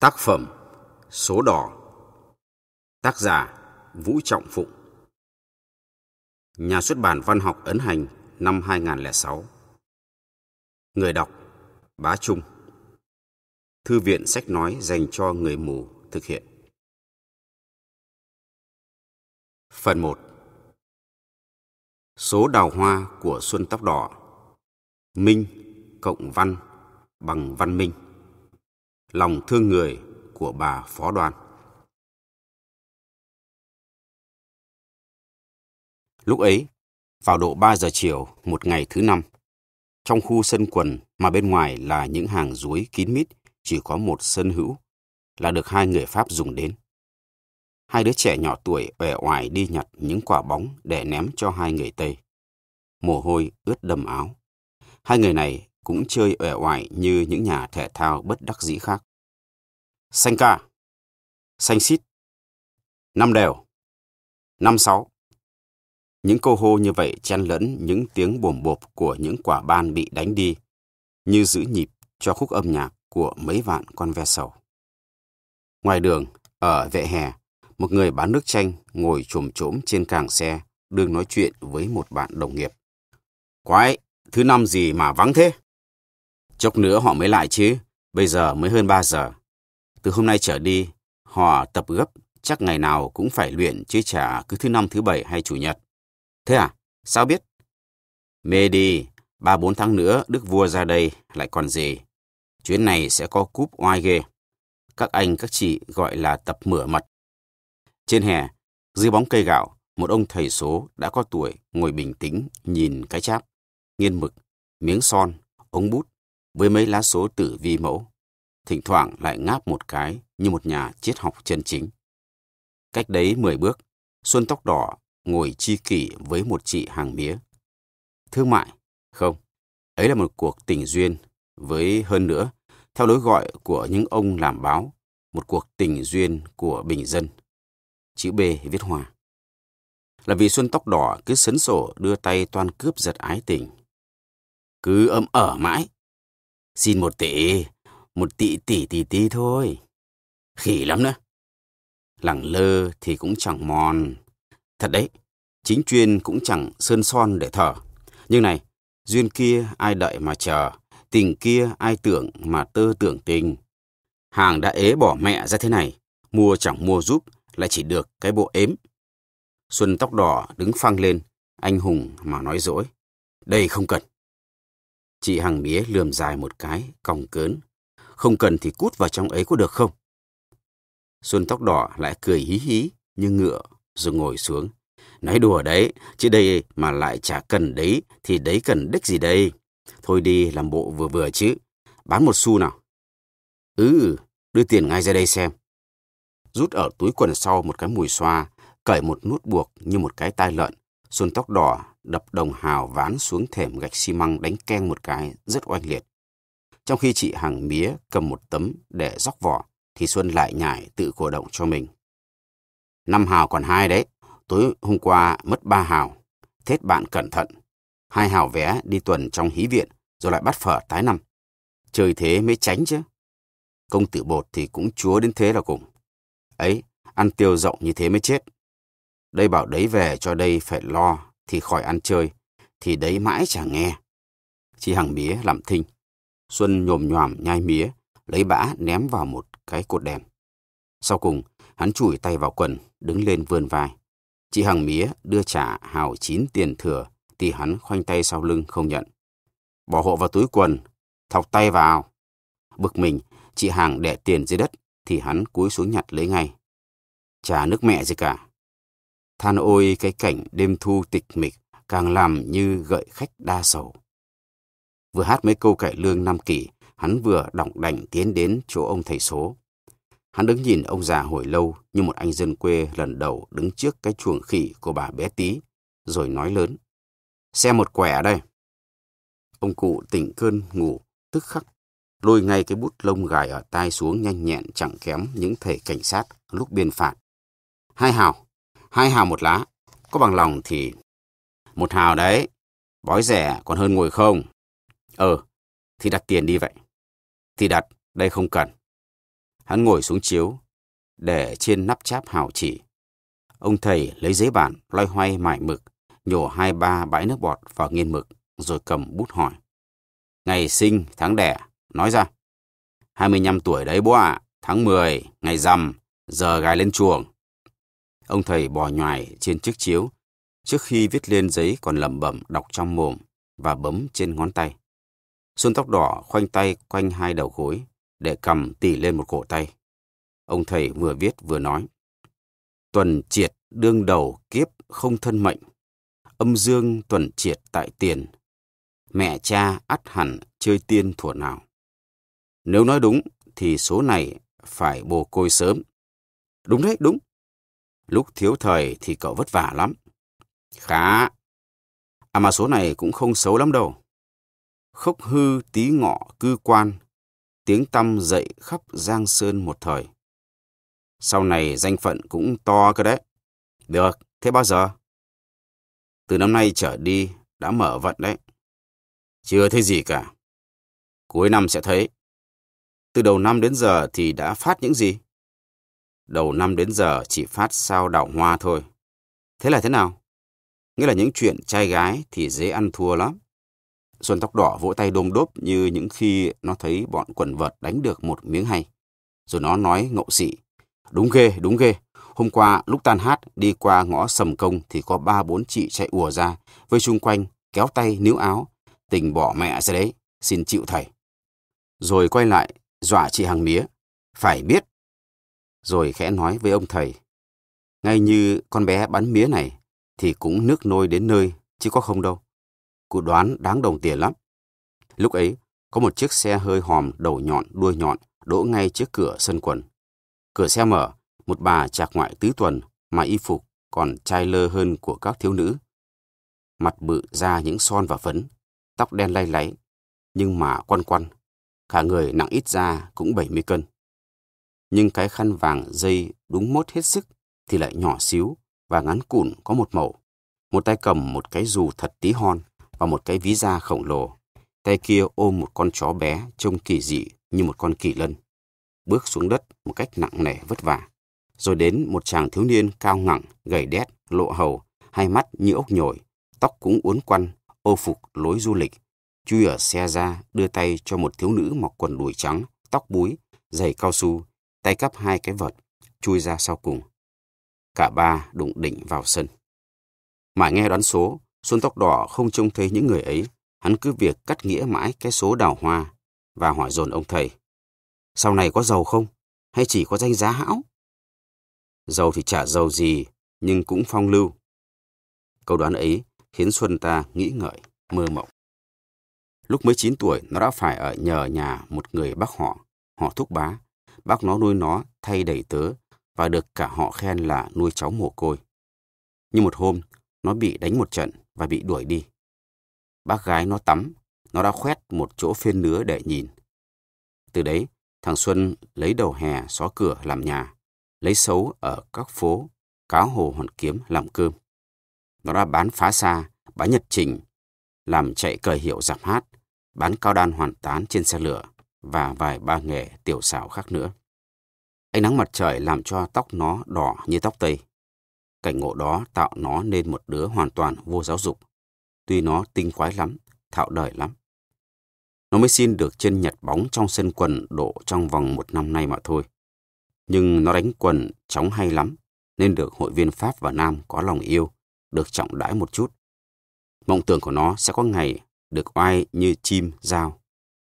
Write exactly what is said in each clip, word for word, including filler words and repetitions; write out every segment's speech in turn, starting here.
Tác phẩm Số đỏ. Tác giả Vũ Trọng Phụng. Nhà xuất bản Văn học Ấn Hành, năm hai nghìn không trăm lẻ sáu. Người đọc Bá Trung. Thư viện sách nói dành cho người mù thực hiện. Phần một. Số đào hoa của Xuân Tóc Đỏ. Minh cộng văn bằng văn minh. Lòng thương người của bà Phó Đoan. Lúc ấy, vào độ ba giờ chiều một ngày thứ năm, trong khu sân quần mà bên ngoài là những hàng ruối kín mít, chỉ có một sân hữu là được hai người Pháp dùng đến. Hai đứa trẻ nhỏ tuổi uể oải đi nhặt những quả bóng để ném cho hai người Tây. Mồ hôi ướt đầm áo. Hai người này cũng chơi uể oải như những nhà thể thao bất đắc dĩ khác. Xanh ca, xanh xít, năm đều, năm sáu. Những câu hô như vậy chen lẫn những tiếng bồm bộp của những quả ban bị đánh đi, như giữ nhịp cho khúc âm nhạc của mấy vạn con ve sầu. Ngoài đường, ở vỉa hè, một người bán nước chanh ngồi chồm chốm trên càng xe, đương nói chuyện với một bạn đồng nghiệp. Quái, thứ năm gì mà vắng thế? Chốc nữa họ mới lại chứ, bây giờ mới hơn ba giờ. Từ hôm nay trở đi, họ tập gấp, chắc ngày nào cũng phải luyện chứ chả cứ thứ năm, thứ bảy hay chủ nhật. Thế à? Sao biết? Mê đi, ba bốn tháng nữa Đức Vua ra đây lại còn gì. Chuyến này sẽ có cúp oai ghê. Các anh các chị gọi là tập mửa mật. Trên hè, dưới bóng cây gạo, một ông thầy số đã có tuổi ngồi bình tĩnh nhìn cái cháp, nghiên mực, miếng son, ống bút với mấy lá số tử vi mẫu. Thỉnh thoảng lại ngáp một cái như một nhà triết học chân chính. Cách đấy mười bước, Xuân Tóc Đỏ ngồi chi kỷ với một chị hàng mía. Thương mại? Không. Ấy là một cuộc tình duyên, với hơn nữa, theo lối gọi của những ông làm báo, một cuộc tình duyên của bình dân. Chữ B viết hòa. Là vì Xuân Tóc Đỏ cứ sấn sổ đưa tay toan cướp giật ái tình. Cứ ấm ở mãi. Xin một tỷ, một tỷ tỷ tỷ tỷ thôi. Khỉ lắm nữa. Lẳng lơ thì cũng chẳng mòn. Thật đấy, chính chuyên cũng chẳng sơn son để thở. Nhưng này, duyên kia ai đợi mà chờ, tình kia ai tưởng mà tơ tưởng tình. Hàng đã ế bỏ mẹ ra thế này, mua chẳng mua giúp, lại chỉ được cái bộ ếm. Xuân Tóc Đỏ đứng phăng lên, anh hùng mà nói dỗi. Đây không cần. Chị hàng mía lườm dài một cái, còng cớn. Không cần thì cút vào trong ấy có được không? Xuân Tóc Đỏ lại cười hí hí như ngựa rồi ngồi xuống. Nói đùa đấy, chứ đây mà lại chả cần đấy thì đấy cần đích gì đây. Thôi đi làm bộ vừa vừa chứ. Bán một xu nào. Ừ, đưa tiền ngay ra đây xem. Rút ở túi quần sau một cái mùi xoa, cởi một nút buộc như một cái tai lợn. Xuân Tóc Đỏ đập đồng hào ván xuống thềm gạch xi măng đánh keng một cái rất oanh liệt. Trong khi chị hàng mía cầm một tấm để róc vỏ, thì Xuân lại nhảy tự cổ động cho mình. Năm hào còn hai đấy, tối hôm qua mất ba hào. Thết bạn cẩn thận. Hai hào vé đi tuần trong hí viện, rồi lại bắt phở tái năm. Chơi thế mới tránh chứ. Công tử bột thì cũng chúa đến thế là cùng. Ấy, ăn tiêu rộng như thế mới chết. Đây bảo đấy về cho đây phải lo, thì khỏi ăn chơi, thì đấy mãi chẳng nghe. Chị hàng mía làm thinh. Xuân nhồm nhoàm nhai mía, lấy bã ném vào một cái cột đèn. Sau cùng, hắn chùi tay vào quần, đứng lên vươn vai. Chị hàng mía đưa trả hào chín tiền thừa, thì hắn khoanh tay sau lưng không nhận. Bỏ hộ vào túi quần, thọc tay vào. Bực mình, chị hàng để tiền dưới đất, thì hắn cúi xuống nhặt lấy ngay. Chả nước mẹ gì cả. Than ôi cái cảnh đêm thu tịch mịch, càng làm như gợi khách đa sầu. Vừa hát mấy câu cải lương năm kỷ, hắn vừa đỏng đảnh tiến đến chỗ ông thầy số. Hắn đứng nhìn ông già hồi lâu như một anh dân quê lần đầu đứng trước cái chuồng khỉ của bà bé Tí, rồi nói lớn. Xem một quẻ đây. Ông cụ tỉnh cơn ngủ, tức khắc, lôi ngay cái bút lông gài ở tai xuống nhanh nhẹn chẳng kém những thầy cảnh sát lúc biên phạt. Hai hào, hai hào một lá, có bằng lòng thì... Một hào đấy, bói rẻ còn hơn ngồi không. Ờ, thì đặt tiền đi vậy. Thì đặt, đây không cần. Hắn ngồi xuống chiếu, để trên nắp cháp hào chỉ. Ông thầy lấy giấy bản, loay hoay mải mực, nhổ hai ba bãi nước bọt vào nghiên mực, rồi cầm bút hỏi. Ngày sinh, tháng đẻ, nói ra. hai mươi lăm tuổi đấy bố ạ, tháng mười, ngày rằm, giờ gài lên chuồng. Ông thầy bò nhoài trên chiếc chiếu, trước khi viết lên giấy còn lẩm bẩm đọc trong mồm và bấm trên ngón tay. Xuân tóc đỏ khoanh tay quanh hai đầu gối, để cầm tỉ lên một cổ tay. Ông thầy vừa viết vừa nói. Tuần triệt đương đầu kiếp không thân mệnh, âm dương tuần triệt tại tiền, mẹ cha ắt hẳn chơi tiên thuở nào. Nếu nói đúng thì số này phải bồ côi sớm. Đúng đấy, đúng. Lúc thiếu thời thì cậu vất vả lắm. Khá. À mà số này cũng không xấu lắm đâu. Khốc hư tí ngọ cư quan, tiếng tăm dậy khắp Giang Sơn một thời. Sau này danh phận cũng to cơ đấy. Được, thế bao giờ? Từ năm nay trở đi đã mở vận đấy. Chưa thấy gì cả. Cuối năm sẽ thấy. Từ đầu năm đến giờ thì đã phát những gì? Đầu năm đến giờ chỉ phát sao đào hoa thôi. Thế là thế nào? Nghĩa là những chuyện trai gái thì dễ ăn thua lắm. Xuân tóc đỏ vỗ tay đôm đốp như những khi nó thấy bọn quần vợt đánh được một miếng hay. Rồi nó nói ngậu xị. Đúng ghê, đúng ghê. Hôm qua lúc tan hát đi qua ngõ Sầm Công thì có ba bốn chị chạy ùa ra, vây chung quanh, kéo tay níu áo. Tình bỏ mẹ ra đấy, xin chịu thầy. Rồi quay lại, dọa chị hàng mía. Phải biết. Rồi khẽ nói với ông thầy. Ngay như con bé bán mía này thì cũng nước nôi đến nơi, chứ có không đâu. Cụ đoán đáng đồng tiền lắm. Lúc ấy, có một chiếc xe hơi hòm đầu nhọn, đuôi nhọn, đỗ ngay trước cửa sân quần. Cửa xe mở, một bà trạc ngoại tứ tuần mà y phục còn trai lơ hơn của các thiếu nữ. Mặt bự ra những son và phấn, tóc đen lay láy, nhưng mà quăn quăn, cả người nặng ít ra cũng bảy mươi cân. Nhưng cái khăn vàng dây đúng mốt hết sức thì lại nhỏ xíu và ngắn cụn có một mẩu. Một tay cầm một cái dù thật tí hon và một cái ví da khổng lồ. Tay kia ôm một con chó bé trông kỳ dị như một con kỳ lân. Bước xuống đất một cách nặng nề vất vả. Rồi đến một chàng thiếu niên cao ngẳng, gầy đét, lộ hầu, hai mắt như ốc nhồi, tóc cũng uốn quăn, ô phục lối du lịch. Chui ở xe ra đưa tay cho một thiếu nữ mặc quần đùi trắng, tóc búi, giày cao su, tay cắp hai cái vợt, chui ra sau cùng. Cả ba đụng đỉnh vào sân. Mãi nghe đoán số, Xuân tóc đỏ không trông thấy những người ấy. Hắn cứ việc cắt nghĩa mãi cái số đào hoa và hỏi dồn ông thầy. Sau này có giàu không? Hay chỉ có danh giá hão? Giàu thì chả giàu gì, nhưng cũng phong lưu. Câu đoán ấy khiến Xuân ta nghĩ ngợi, mơ mộng. Lúc mới chín tuổi, nó đã phải ở nhờ nhà một người bác họ, họ Thúc Bá. Bác nó nuôi nó thay đầy tớ và được cả họ khen là nuôi cháu mồ côi. Nhưng một hôm, nó bị đánh một trận và bị đuổi đi. Bác gái nó tắm, nó đã khoét một chỗ phên nứa để nhìn. Từ đấy, thằng Xuân lấy đầu hè xó cửa làm nhà, lấy xấu ở các phố, Cáo Hồ Hoàn Kiếm làm cơm. Nó đã bán phá xa, bán nhật trình, làm chạy cờ hiệu dạp hát, bán cao đan hoàn tán trên xe lửa và vài ba nghề tiểu xảo khác nữa. Ánh nắng mặt trời làm cho tóc nó đỏ như tóc Tây. Cảnh ngộ đó tạo nó nên một đứa hoàn toàn vô giáo dục. Tuy nó tinh quái lắm, thạo đời lắm. Nó mới xin được chân nhặt bóng trong sân quần độ trong vòng một năm nay mà thôi. Nhưng nó đánh quần chóng hay lắm, nên được hội viên Pháp và Nam có lòng yêu, được trọng đãi một chút. Mộng tưởng của nó sẽ có ngày được oai như chim dao.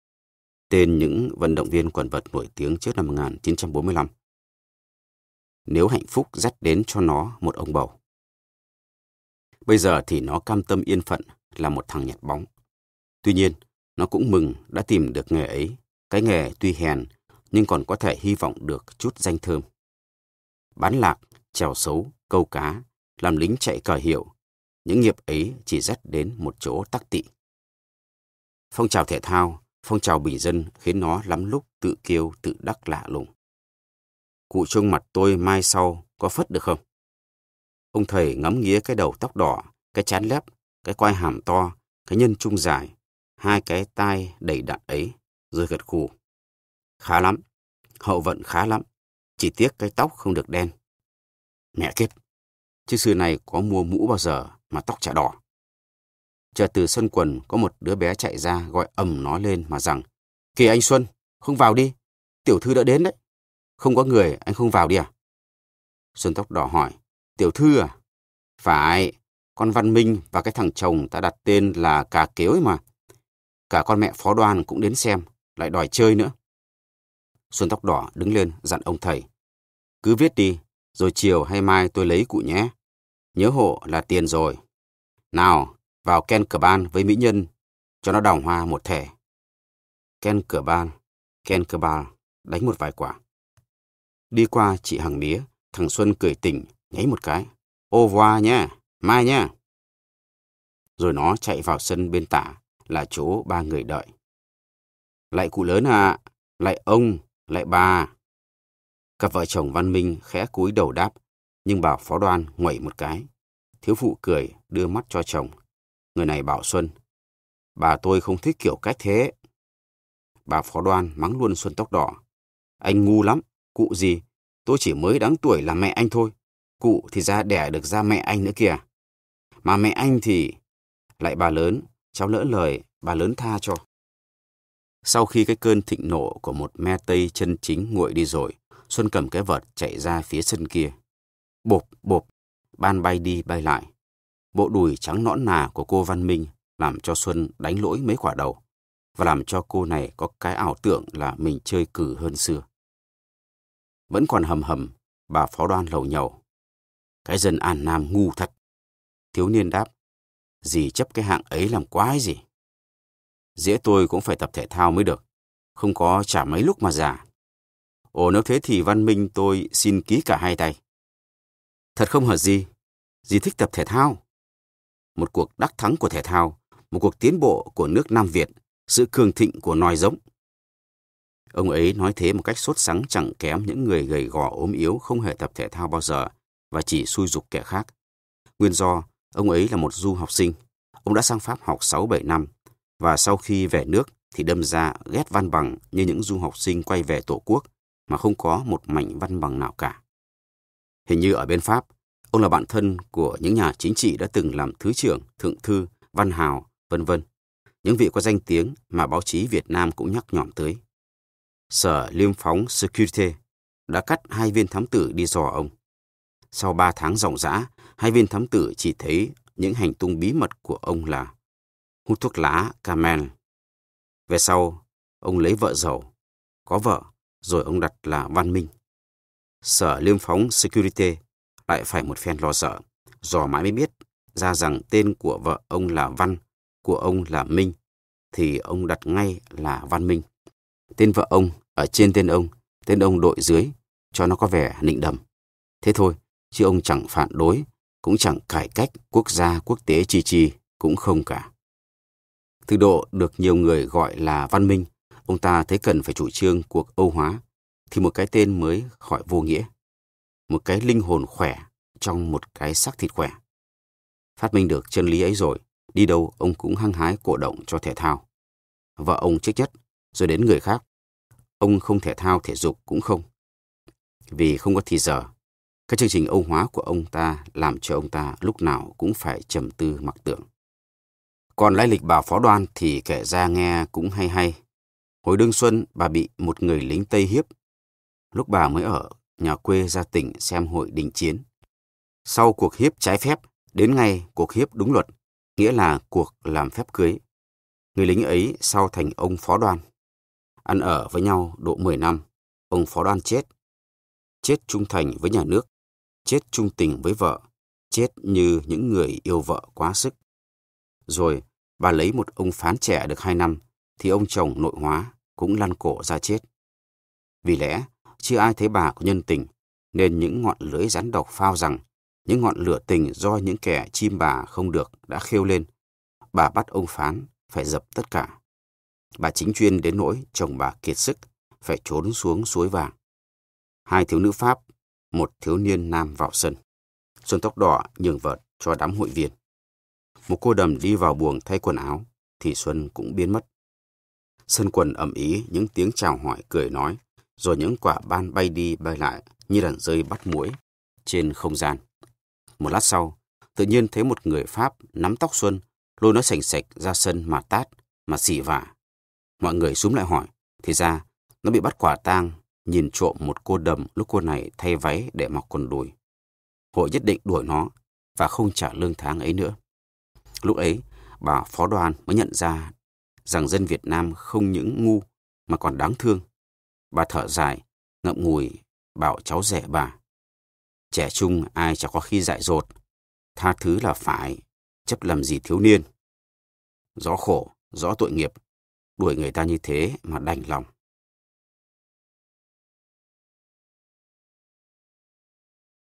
Tên những vận động viên quần vợt nổi tiếng trước năm một nghìn chín trăm bốn mươi lăm. Nếu hạnh phúc dắt đến cho nó một ông bầu. Bây giờ thì nó cam tâm yên phận là một thằng nhặt bóng. Tuy nhiên, nó cũng mừng đã tìm được nghề ấy. Cái nghề tuy hèn, nhưng còn có thể hy vọng được chút danh thơm. Bán lạc, chèo sấu, câu cá, làm lính chạy cờ hiệu. Những nghiệp ấy chỉ dắt đến một chỗ tắc tị. Phong trào thể thao, phong trào bình dân khiến nó lắm lúc tự kiêu tự đắc lạ lùng. Cụ trông mặt tôi mai sau có phất được không? Ông thầy ngắm nghía cái đầu tóc đỏ, cái trán lép, cái quai hàm to, cái nhân trung dài, hai cái tai đầy đặn ấy, rồi gật gù. Khá lắm. Hậu vận khá lắm, chỉ tiếc cái tóc không được đen. Mẹ kiếp, chứ xưa này có mua mũ bao giờ mà tóc chả đỏ. Chợt từ sân quần có một đứa bé chạy ra gọi ầm nó lên mà rằng: Kìa anh Xuân, không vào đi, tiểu thư đã đến đấy. Không có người, anh không vào đi à? Xuân tóc đỏ hỏi: Tiểu thư à? Phải, con Văn Minh và cái thằng chồng ta đặt tên là Cà Kếu ấy mà. Cả con mẹ Phó Đoan cũng đến xem, lại đòi chơi nữa. Xuân tóc đỏ đứng lên dặn ông thầy: Cứ viết đi, rồi chiều hay mai tôi lấy cụ nhé. Nhớ hộ là tiền rồi. Nào, vào Ken Cờ Ban với mỹ nhân, cho nó đào hoa một thể. Ken Cờ Ban, Ken Cờ Ban, đánh một vài quả. Đi qua chị Hằng Mía, thằng Xuân cười tỉnh, nháy một cái. Au revoir nhé, mai nhé. Rồi nó chạy vào sân bên tả, là chỗ ba người đợi. Lạy cụ lớn ạ, à, lạy ông, lạy bà. Cặp vợ chồng Văn Minh khẽ cúi đầu đáp, nhưng bà Phó Đoan nguẩy một cái. Thiếu phụ cười, đưa mắt cho chồng. Người này bảo Xuân: Bà tôi không thích kiểu cách thế. Bà Phó Đoan mắng luôn Xuân tóc đỏ: Anh ngu lắm, cụ gì, tôi chỉ mới đáng tuổi là mẹ anh thôi. Cụ thì ra đẻ được ra mẹ anh nữa kìa. Mà mẹ anh thì... Lại bà lớn, cháu lỡ lời, bà lớn tha cho. Sau khi cái cơn thịnh nộ của một me tây chân chính nguội đi rồi, Xuân cầm cái vợt chạy ra phía sân kia. Bộp, bộp, ban bay đi bay lại. Bộ đùi trắng nõn nà của cô Văn Minh làm cho Xuân đánh lỗi mấy quả đầu, và làm cho cô này có cái ảo tưởng là mình chơi cừ hơn xưa. Vẫn còn hầm hầm, bà Phó Đoan lầu nhầu: Cái dân An Nam ngu thật. Thiếu niên đáp: Dì chấp cái hạng ấy làm quái gì. Dễ tôi cũng phải tập thể thao mới được, không có chả mấy lúc mà già. Ồ, nếu thế thì Văn Minh tôi xin ký cả hai tay. Thật không hả dì? Dì thích tập thể thao. Một cuộc đắc thắng của thể thao, một cuộc tiến bộ của nước Nam Việt, sự cường thịnh của nòi giống. Ông ấy nói thế một cách sốt sắng chẳng kém những người gầy gò ốm yếu không hề tập thể thao bao giờ và chỉ xui giục kẻ khác. Nguyên do, ông ấy là một du học sinh. Ông đã sang Pháp học sáu bảy năm, và sau khi về nước thì đâm ra ghét văn bằng như những du học sinh quay về Tổ quốc mà không có một mảnh văn bằng nào cả. Hình như ở bên Pháp, ông là bạn thân của những nhà chính trị đã từng làm thứ trưởng, thượng thư, văn hào, vân vân. Những vị có danh tiếng mà báo chí Việt Nam cũng nhắc nhỏm tới. Sở Liêm Phóng Security đã cắt hai viên thám tử đi dò ông. Sau ba tháng ròng rã, hai viên thám tử chỉ thấy những hành tung bí mật của ông là hút thuốc lá Camel. Về sau, ông lấy vợ giàu, có vợ, rồi ông đặt là Văn Minh. Sở Liêm Phóng Security lại phải một phen lo sợ, dò mãi mới biết ra rằng tên của vợ ông là Văn, của ông là Minh, thì ông đặt ngay là Văn Minh. Tên vợ ông ở trên tên ông, tên ông đội dưới, cho nó có vẻ nịnh đầm. Thế thôi, chứ ông chẳng phản đối, cũng chẳng cải cách quốc gia quốc tế chi chi, cũng không cả. Từ độ được nhiều người gọi là Văn Minh, ông ta thấy cần phải chủ trương cuộc Âu hóa, thì một cái tên mới khỏi vô nghĩa. Một cái linh hồn khỏe trong một cái xác thịt khỏe. Phát minh được chân lý ấy rồi, đi đâu ông cũng hăng hái cổ động cho thể thao. Vợ ông trước nhất, rồi đến người khác. Ông không thể thao thể dục cũng không. Vì không có thì giờ, các chương trình Âu hóa của ông ta làm cho ông ta lúc nào cũng phải trầm tư mặc tưởng. Còn lai lịch bà Phó Đoan thì kể ra nghe cũng hay hay. Hồi đương xuân bà bị một người lính Tây hiếp. Lúc bà mới ở nhà quê ra tỉnh xem hội đình chiến. Sau cuộc hiếp trái phép, đến ngay cuộc hiếp đúng luật, nghĩa là cuộc làm phép cưới. Người lính ấy sau thành ông Phó Đoan. Ăn ở với nhau độ mười năm, ông Phó Đoan chết. Chết trung thành với nhà nước, chết trung tình với vợ, chết như những người yêu vợ quá sức. Rồi, bà lấy một ông phán trẻ được hai năm, thì ông chồng nội hóa cũng lăn cổ ra chết. Vì lẽ, chưa ai thấy bà có nhân tình, nên những ngọn lưới rắn độc phao rằng những ngọn lửa tình do những kẻ chim bà không được đã khêu lên. Bà bắt ông phán phải dập tất cả. Bà chính chuyên đến nỗi chồng bà kiệt sức, phải trốn xuống suối vàng. Hai thiếu nữ Pháp, một thiếu niên nam vào sân. Xuân tóc đỏ nhường vợt cho đám hội viên. Một cô đầm đi vào buồng thay quần áo, thì Xuân cũng biến mất. Sân quần ầm ĩ những tiếng chào hỏi cười nói, rồi những quả ban bay đi bay lại như đàn dơi bắt muỗi trên không gian. Một lát sau, tự nhiên thấy một người Pháp nắm tóc Xuân, lôi nó sành sạch ra sân mà tát, mà xỉ vả. Mọi người xúm lại hỏi, thì ra nó bị bắt quả tang nhìn trộm một cô đầm lúc cô này thay váy để mặc quần đùi. Hội nhất định đuổi nó và không trả lương tháng ấy nữa. Lúc ấy, bà Phó Đoan mới nhận ra rằng dân Việt Nam không những ngu mà còn đáng thương. Bà thở dài, ngậm ngùi, bảo cháu rể bà. Trẻ trung ai chả có khi dại dột, tha thứ là phải, chấp làm gì thiếu niên. Rõ khổ, rõ tội nghiệp, đuổi người ta như thế mà đành lòng.